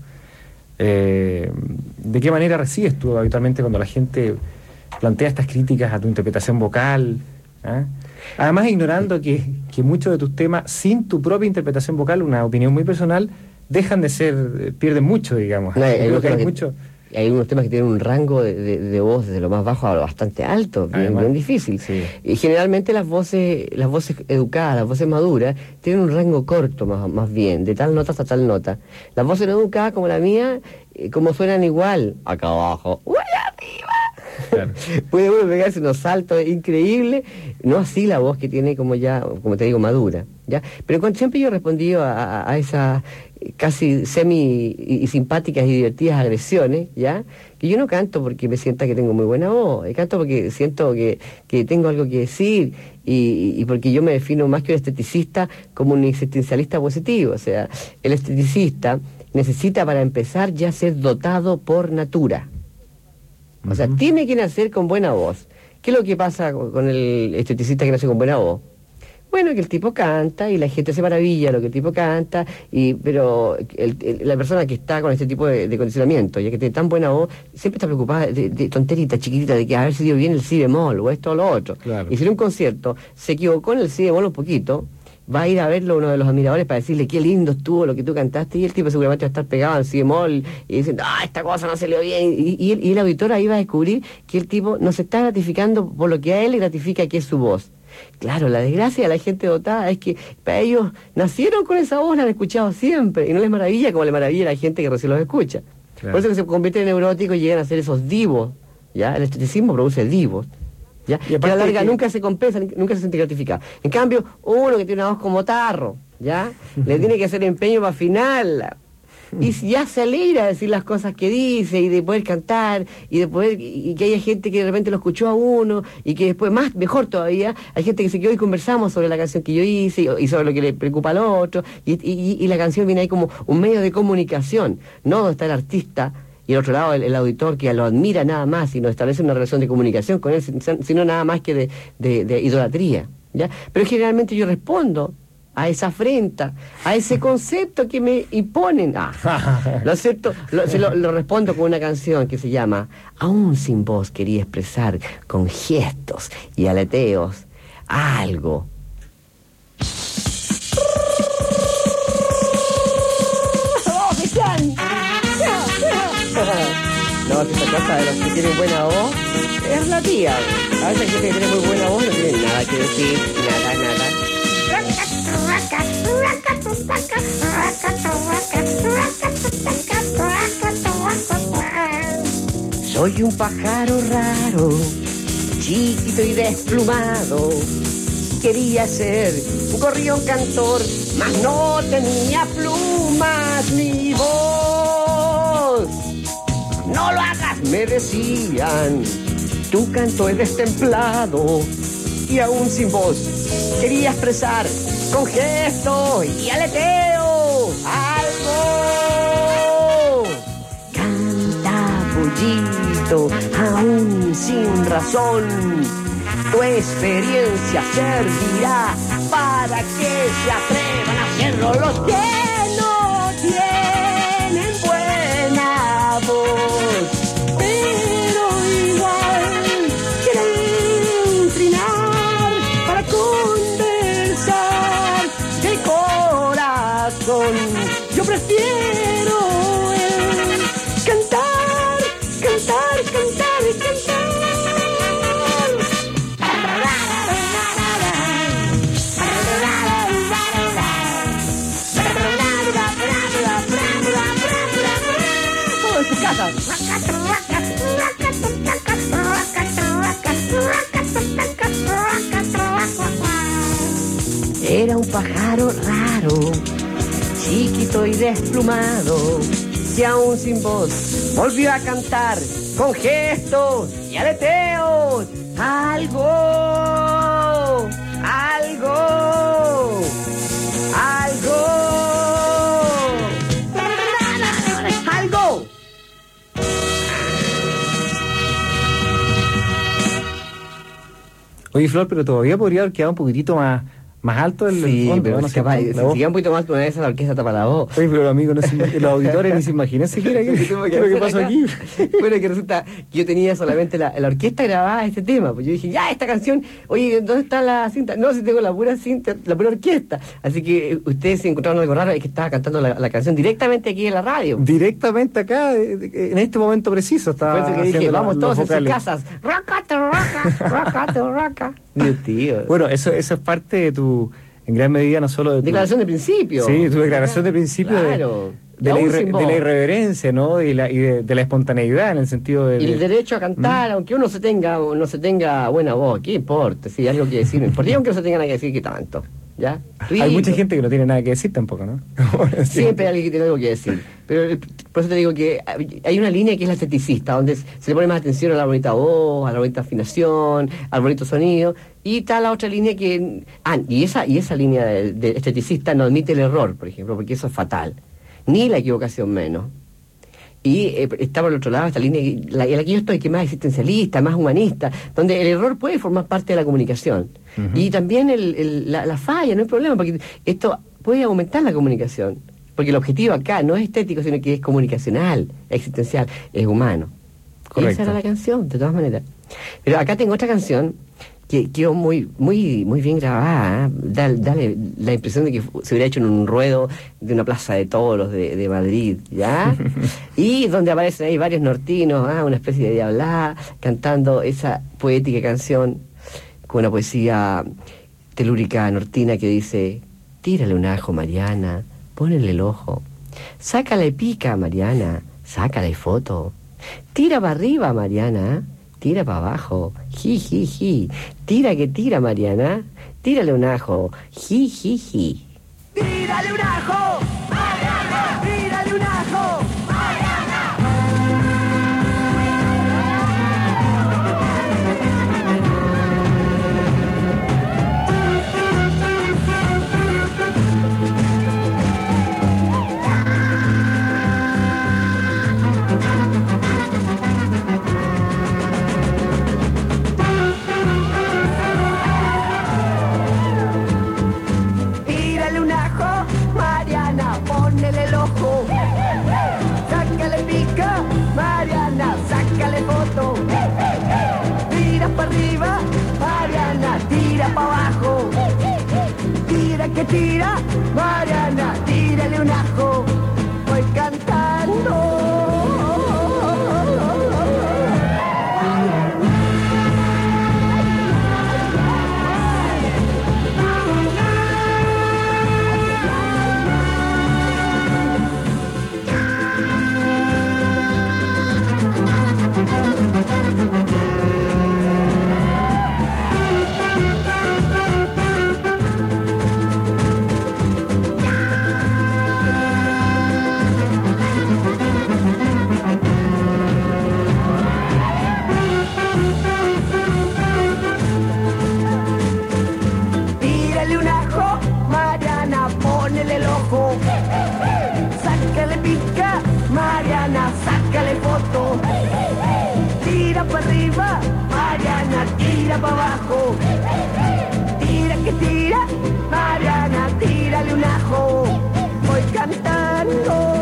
Speaker 3: Eh, ¿de qué manera recibes tú habitualmente cuando la gente plantea estas críticas a tu interpretación vocal? ¿Eh? Además, ignorando que, que muchos de tus temas, sin tu propia interpretación vocal, una opinión muy personal, dejan de ser, pierden mucho, digamos.
Speaker 4: No, hay,
Speaker 3: Creo que hay,
Speaker 4: que,
Speaker 3: mucho...
Speaker 4: hay unos temas que tienen un rango de, de, de voz desde lo más bajo a lo bastante alto, bien, bien difícil.
Speaker 3: Sí.
Speaker 4: Y generalmente las voces, las voces educadas, las voces maduras, tienen un rango corto más, más bien, de tal nota hasta tal nota. Las voces no educadas como la mía, eh, como suenan igual, acá abajo, ¡uy, arriba! Claro. Puede uno pegarse unos saltos increíbles, no así la voz que tiene como ya, como te digo, madura, ¿ya? Pero cuando siempre yo he respondido a, a esas casi semi y, y simpáticas y divertidas agresiones, ¿ya? Que yo no canto porque me sienta que tengo muy buena voz, canto porque siento que, que tengo algo que decir y, y porque yo me defino más que un esteticista como un existencialista positivo. O sea, el esteticista necesita para empezar ya ser dotado por natura. O uh-huh. sea, tiene que nacer con buena voz. ¿Qué es lo que pasa con el esteticista que nace con buena voz? Bueno, que el tipo canta y la gente se maravilla de lo que el tipo canta, y pero el, el, la persona que está con este tipo de, de condicionamiento, ya que tiene tan buena voz, siempre está preocupada de, de tonteritas chiquititas, de que a ver si dio bien el si bemol o esto o lo otro.
Speaker 3: Claro.
Speaker 4: Y si en un concierto se equivocó en el si bemol un poquito, va a ir a verlo uno de los admiradores para decirle qué lindo estuvo lo que tú cantaste, y el tipo seguramente va a estar pegado en si bemol y diciendo, ah, esta cosa no se le dio bien, y, y, el, y el auditor ahí va a descubrir que el tipo no se está gratificando por lo que a él le gratifica, que es su voz. Claro, la desgracia de la gente dotada es que para ellos nacieron con esa voz, la han escuchado siempre, y no les maravilla como le maravilla a la gente que recién los escucha. Claro. Por eso que se convierten en neuróticos y llegan a ser esos divos, ¿ya? El esteticismo produce divos, ¿ya? Y a la larga que... nunca se compensa, nunca se siente gratificado. En cambio, uno que tiene una voz como tarro, ¿ya? Le tiene que hacer empeño para afinarla. Y ya se alegra de decir las cosas que dice, y de poder cantar, y de poder, y que haya gente que de repente lo escuchó a uno, y que después, más, mejor todavía, hay gente que se quedó y conversamos sobre la canción que yo hice, y sobre lo que le preocupa al otro, y, y, y la canción viene ahí como un medio de comunicación, no donde está el artista, y al otro lado el, el auditor que lo admira nada más, y no establece una relación de comunicación con él, sino nada más que de, de, de idolatría, ¿ya? Pero generalmente yo respondo a esa afrenta, a ese concepto que me imponen. Ah, lo acepto, lo, se lo, lo respondo con una canción que se llama Aún sin voz quería expresar con gestos y aleteos algo. No, que esta cosa de los que tienen buena voz es relativa. A veces hay gente que tiene muy buena voz, no tiene nada que decir, nada, nada. Soy un pájaro raro, chiquito y desplumado. Quería ser un gorrión cantor, mas no tenía plumas ni voz. No lo hagas, me decían, tu canto es destemplado. Y aún sin voz quería expresar con gestos y aleteo algo. Canta, pollito, aún sin razón. Tu experiencia servirá para que se atrevan a hacerlo los que no tienen buena voz. Pero igual quieren trinar para conversar del corazón. Yo prefiero eh, cantar, cantar, cantar y cantar. Era un pájaro raro, chiquito y desplumado, que aún sin voz volvió a cantar con gestos y aleteos algo, algo, algo, algo.
Speaker 3: Oye, Flor, pero todavía podría haber quedado un poquitito más, más alto el,
Speaker 4: sí,
Speaker 3: el fondo,
Speaker 4: pero
Speaker 3: ¿no?
Speaker 4: si, capaz, si sigue un poquito más con esa, la orquesta tapa la voz.
Speaker 3: Oye, pero amigo, no se, los auditores ni se imaginan siquiera qué es lo que pasó acá? Aquí.
Speaker 4: Bueno, que resulta que yo tenía solamente la, la orquesta grabada este tema, pues yo dije, ya, esta canción, oye, ¿dónde está la cinta? No, si tengo la pura cinta, la pura orquesta. Así que ustedes se encontraron algo raro, es que estaba cantando la, la canción directamente aquí en la radio.
Speaker 3: Directamente acá, en este momento preciso, estaba
Speaker 4: que dije, vamos todos en sus casas. Rocato, roca, rocato, roca. Dios tío.
Speaker 3: Bueno, eso, eso es parte de tu, en gran medida, no solo de tu...
Speaker 4: Declaración de principio.
Speaker 3: Sí, tu declaración de principio
Speaker 4: claro.
Speaker 3: de, de, la irre, de la irreverencia, ¿no? Y, la, y de, de la espontaneidad, en el sentido de...
Speaker 4: Y el derecho a cantar, ¿Mm? Aunque uno se tenga no se tenga buena voz, ¿qué importa? Si hay algo que decir, no importa. Y aunque no se tenga nada que decir, ¿qué tanto? ¿Ya? Rico.
Speaker 3: Hay mucha gente que no tiene nada que decir tampoco, ¿no?
Speaker 4: Siempre hay alguien que tiene algo que decir. Pero por eso te digo que hay una línea que es la esteticista, donde se le pone más atención a la bonita voz, a la bonita afinación, al bonito sonido. Y está la otra línea que... Ah, y esa, y esa línea de, de esteticista no admite el error, por ejemplo, porque eso es fatal. ni la equivocación menos. Y eh, está por el otro lado esta línea, la, en la que yo estoy, que es más existencialista, más humanista, donde el error puede formar parte de la comunicación. Uh-huh. Y también el, el, la, la falla, no hay problema, porque esto puede aumentar la comunicación. Porque el objetivo acá no es estético, sino que es comunicacional, existencial, es humano. Correcto. Esa era la canción, de todas maneras. Pero acá tengo otra canción que quedó muy muy muy bien grabada, ¿eh? da, dale la impresión de que se hubiera hecho en un ruedo de una plaza de toros de, de Madrid, ¿ya? Y donde aparecen ahí varios nortinos, ¿eh? Una especie de diablá, cantando esa poética canción con una poesía telúrica nortina que dice: tírale un ajo, Mariana, ponele el ojo, sácale pica, Mariana, sácale foto, tira para arriba, Mariana, tira para abajo, ji, ji, ji. Tira que tira, Mariana. Tírale un ajo, ji, ji, ji.
Speaker 5: Tírale un ajo, Mariana. Tírale un ajo, Mariana. Ponele el ojo, sácale pica, Mariana, sácale foto, tira para arriba, Mariana, tira para abajo, tira que tira, Mariana, tírale un ajo, voy cantando. Sácale pica, Mariana, sácale foto, tira para arriba, Mariana, tira para abajo, tira que tira, Mariana, tírale un ajo, voy cantando.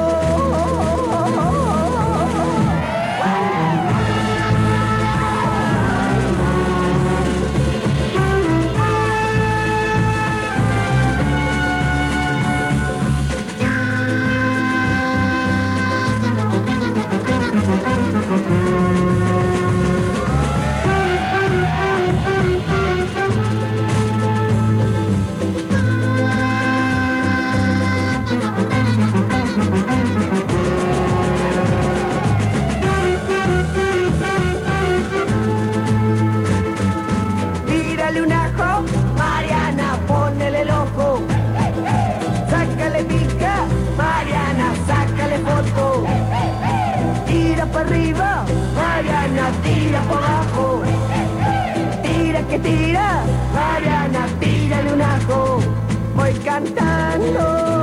Speaker 5: Tírale un ajo, Mariana, ponele el ojo, sácale pica, Mariana, sácale foto, tira para arriba, Mariana, tira para abajo, tira que tira, Mariana, tírale un ajo, voy cantando.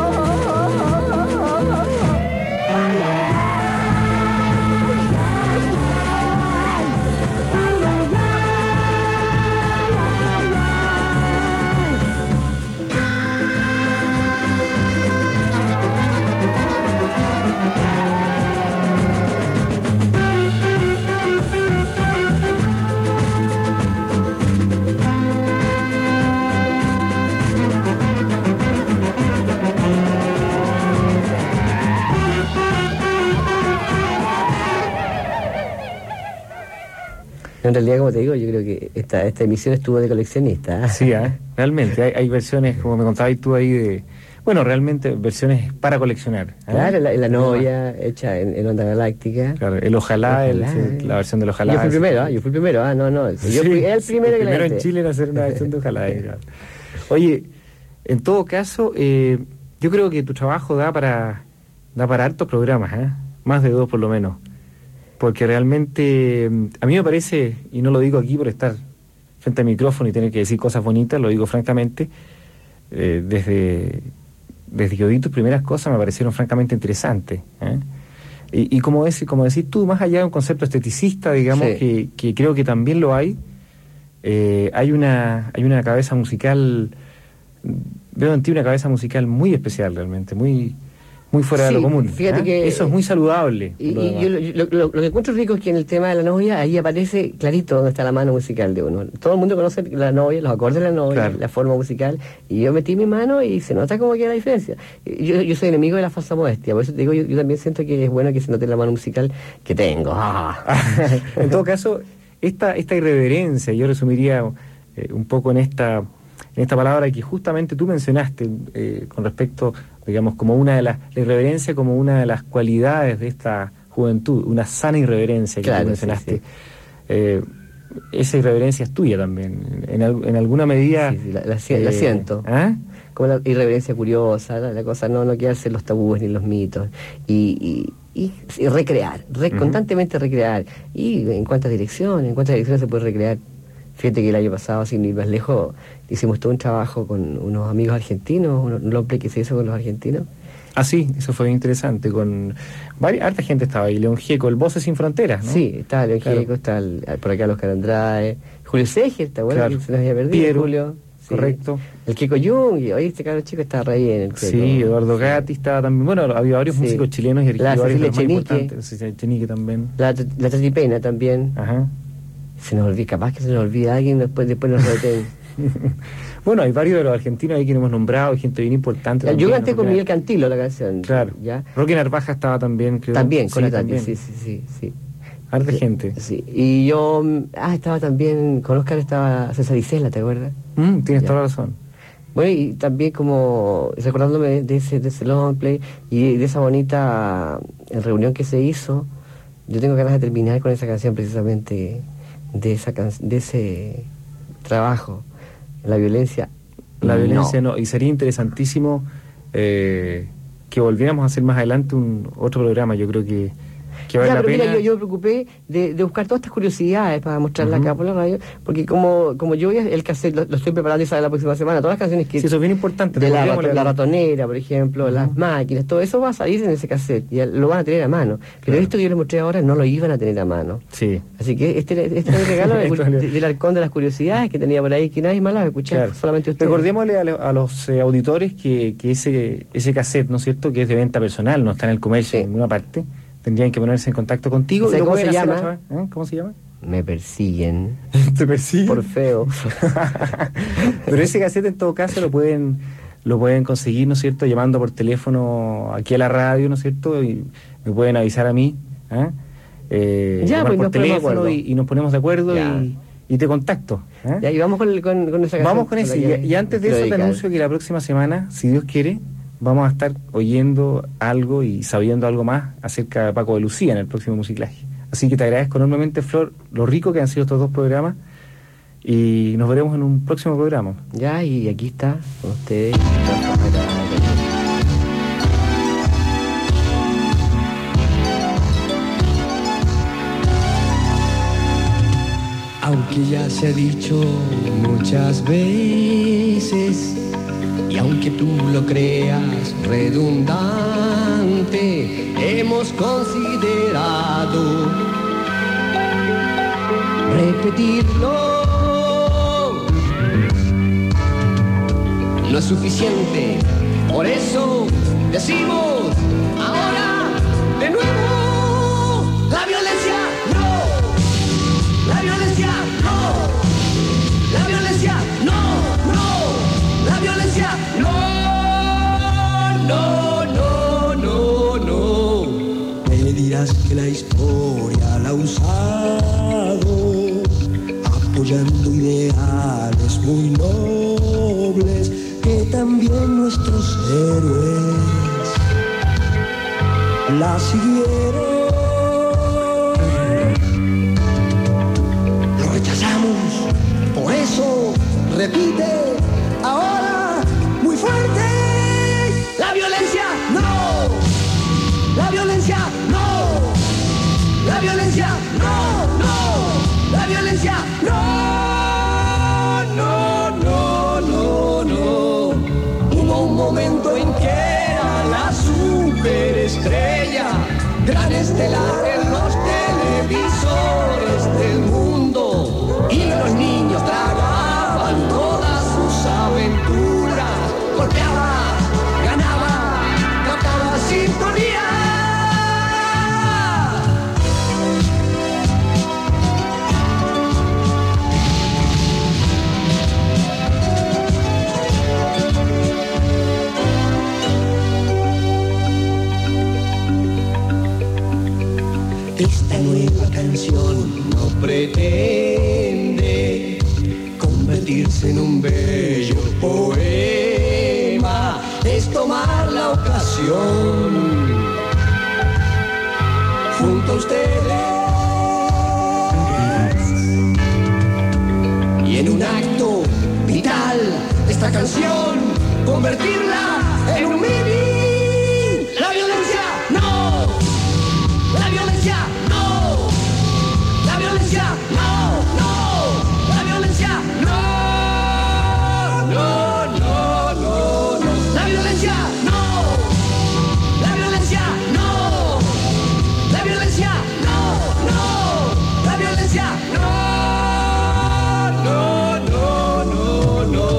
Speaker 5: En realidad, como te digo, yo creo que esta esta emisión estuvo de coleccionista, ¿eh?
Speaker 3: Sí, ¿eh? Realmente. Hay, hay versiones, como me contabas tú ahí, de... Bueno, realmente versiones para coleccionar, ¿eh?
Speaker 4: Claro, la, la novia hecha en, en onda galáctica.
Speaker 3: Claro, el ojalá, el,
Speaker 4: Ojalá,
Speaker 3: la versión del ojalá.
Speaker 4: Yo fui el primero, ¿ah? Yo fui el primero, ah, no, no. Yo
Speaker 3: Sí,
Speaker 4: fui el primero
Speaker 3: el
Speaker 4: que la
Speaker 3: primero en
Speaker 4: gente.
Speaker 3: Chile en hacer una versión de ojalá. eh, claro. Oye, en todo caso, eh, yo creo que tu trabajo da para da para hartos programas, ¿eh? Más de dos por lo menos. Porque realmente a mí me parece, y no lo digo aquí por estar frente al micrófono y tener que decir cosas bonitas, lo digo francamente, eh, desde desde que oí tus primeras cosas me parecieron francamente interesantes, ¿eh? Y, y como, es, como decís tú, más allá de un concepto esteticista, digamos, sí. que, que creo que también lo hay, eh, hay una hay una cabeza musical, veo en ti una cabeza musical muy especial realmente, muy muy fuera sí, de lo común.
Speaker 4: Fíjate
Speaker 3: ¿eh?
Speaker 4: que
Speaker 3: eso es muy saludable.
Speaker 4: Y, y yo lo, lo, lo que encuentro rico es que en el tema de la novia, ahí aparece clarito dónde está la mano musical de uno. Todo el mundo conoce la novia, los acordes de la novia, claro. la forma musical, y yo metí mi mano y se nota como que hay la diferencia. Yo, yo soy enemigo de la falsa modestia, por eso te digo, yo, yo también siento que es bueno que se note la mano musical que tengo. Ah.
Speaker 3: En todo caso, esta, esta irreverencia, yo resumiría eh, un poco en esta... en esta palabra que justamente tú mencionaste eh, con respecto, digamos, como una de las, la irreverencia como una de las cualidades de esta juventud, una sana irreverencia que claro, tú mencionaste. Sí, sí. Eh, esa irreverencia es tuya también, en, en alguna medida...
Speaker 4: Sí, sí, la, la, eh, la siento. ¿Ah? Como la irreverencia curiosa, la, la cosa no, no quedarse en los tabúes ni los mitos, y... y Y, y recrear, re, uh-huh. constantemente recrear. Y en cuántas direcciones, en cuántas direcciones se puede recrear. Fíjate que el año pasado, sin ir más lejos, hicimos todo un trabajo con unos amigos argentinos, un long play que se hizo con los argentinos.
Speaker 3: Ah, sí, eso fue interesante. Con varias, harta gente estaba ahí, León Gieco, el Voces Sin Fronteras, ¿no?
Speaker 4: Sí, estaba León claro. Gieco, está el, por acá Oscar Andrade, Julio Seger, ¿está bueno? Claro. Que se nos había perdido,
Speaker 3: Piero,
Speaker 4: Julio. Sí.
Speaker 3: Correcto.
Speaker 4: El Kiko Jung, y oye, este caro chico estaba re bien. El
Speaker 3: sí, Eduardo Gatti estaba también. Bueno, había varios sí. músicos chilenos y
Speaker 4: la
Speaker 3: varios
Speaker 4: Chenique.
Speaker 3: Chenique también.
Speaker 4: La, la Tatipena también.
Speaker 3: Ajá.
Speaker 4: Se nos olvida, capaz que se nos olvida alguien, después, después nos reten.
Speaker 3: Bueno, hay varios de los argentinos ahí que hemos nombrado, hay gente bien importante.
Speaker 4: Yo canté con Miguel Cantilo la canción.
Speaker 3: Claro.
Speaker 4: ¿ya?
Speaker 3: Rocky Narvaja estaba también, creo.
Speaker 4: También, con
Speaker 3: sí,
Speaker 4: la Tati, sí, sí, sí, sí.
Speaker 3: Harta
Speaker 4: sí,
Speaker 3: gente.
Speaker 4: Sí, y yo, ah, estaba también, con Oscar estaba César Isela, ¿te acuerdas?
Speaker 3: Mm, tienes ya. toda la razón.
Speaker 4: Bueno, y también como, recordándome de ese, de ese long play y de esa bonita reunión que se hizo, yo tengo ganas de terminar con esa canción precisamente, de esa can de ese trabajo, la violencia.
Speaker 3: La no. violencia no, y sería interesantísimo eh, que volviéramos a hacer más adelante un otro programa, yo creo que que vale
Speaker 4: ya,
Speaker 3: la
Speaker 4: pero
Speaker 3: pena.
Speaker 4: Mira, yo, yo me preocupé de, de buscar todas estas curiosidades para mostrarlas uh-huh. acá por la radio, porque como, como yo voy a, el cassette lo, lo estoy preparando y sale la próxima semana, todas las canciones que...
Speaker 3: Sí, eso es bien importante.
Speaker 4: De la, la, la ratonera, por ejemplo, uh-huh. las máquinas, todo eso va a salir en ese cassette, y lo van a tener a mano. Pero claro. esto que yo les mostré ahora no lo iban a tener a mano.
Speaker 3: Sí.
Speaker 4: Así que este, este es el regalo de, de, del halcón de las curiosidades que tenía por ahí, que nadie más las va a escuchar, claro. solamente ustedes.
Speaker 3: Recordémosle a, a los eh, auditores que, que ese, ese cassette, ¿no es cierto?, que es de venta personal, no está en el comercio sí. en ninguna parte. Tendrían que ponerse en contacto contigo.
Speaker 4: O sea, ¿cómo se llama?
Speaker 3: ¿Eh? ¿Cómo se llama?
Speaker 4: Me persiguen.
Speaker 3: ¿Te persiguen?
Speaker 4: Por feo.
Speaker 3: Pero ese cassette en todo caso lo pueden lo pueden conseguir, ¿no es cierto?, llamando por teléfono aquí a la radio, ¿no es cierto?, y me pueden avisar a mí, ¿eh? Eh,
Speaker 4: ya, pues
Speaker 3: por teléfono y, y nos ponemos de acuerdo y, y te contacto. ¿eh?
Speaker 4: Ya, y vamos con, el, con, con esa canción.
Speaker 3: Vamos con eso. Y, y antes de eso te anuncio que la próxima semana, si Dios quiere, vamos a estar oyendo algo y sabiendo algo más acerca de Paco de Lucía en el próximo Musiclaje. Así que te agradezco enormemente, Flor, lo rico que han sido estos dos programas y nos veremos en un próximo programa.
Speaker 4: Ya, y aquí está con ustedes.
Speaker 6: Aunque ya se ha dicho muchas veces, y aunque tú lo creas redundante, hemos considerado repetirlo. No es suficiente, por eso decimos ahora de nuevo: la violencia no, la violencia no, la violencia no, no, la violencia no, no, no, no, no. Me dirás que la historia la ha usado apoyando ideales muy nobles, que también nuestros héroes la siguieron. Lo rechazamos, por eso repite ahora muy fuerte: la violencia no, la violencia no, la violencia no, no, la violencia no, no, no, no, no. Hubo un momento en que estelar en los televisores del mundo y los niños tragaban todas sus aventuras. Golpeaba, ganaba, tocaba sintonía. Esta nueva canción no pretende convertirse en un bello poema, es tomar la ocasión junto a ustedes y en un acto vital esta canción convertirla en un mini. La violencia no. La violencia, no. La violencia, no, no. La violencia, no. No, no, no, no. La violencia, no. La violencia, no. La violencia, no, no. La violencia, no. No, no, no, no.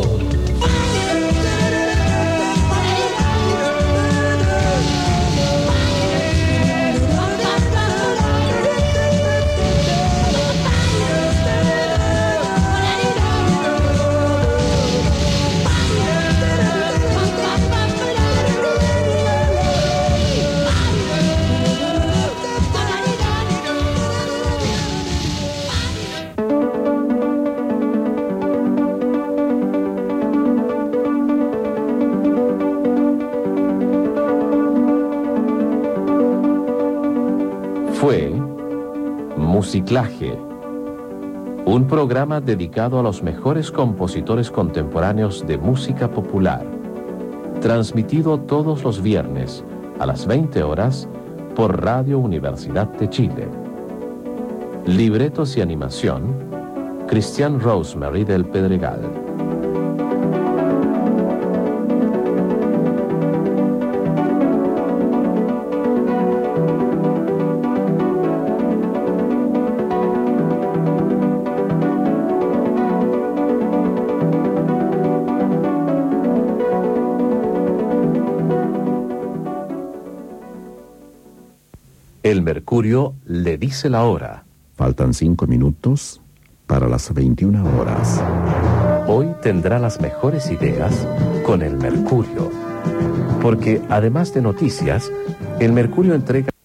Speaker 2: Fue Musiclaje, un programa dedicado a los mejores compositores contemporáneos de música popular, transmitido todos los viernes a las veinte horas por Radio Universidad de Chile. Libretos y animación, Cristian Rosemary del Pedregal. El Mercurio le dice la hora.
Speaker 1: Faltan cinco minutos para las veintiuna horas.
Speaker 2: Hoy tendrá las mejores ideas con el Mercurio. Porque además de noticias, el Mercurio entrega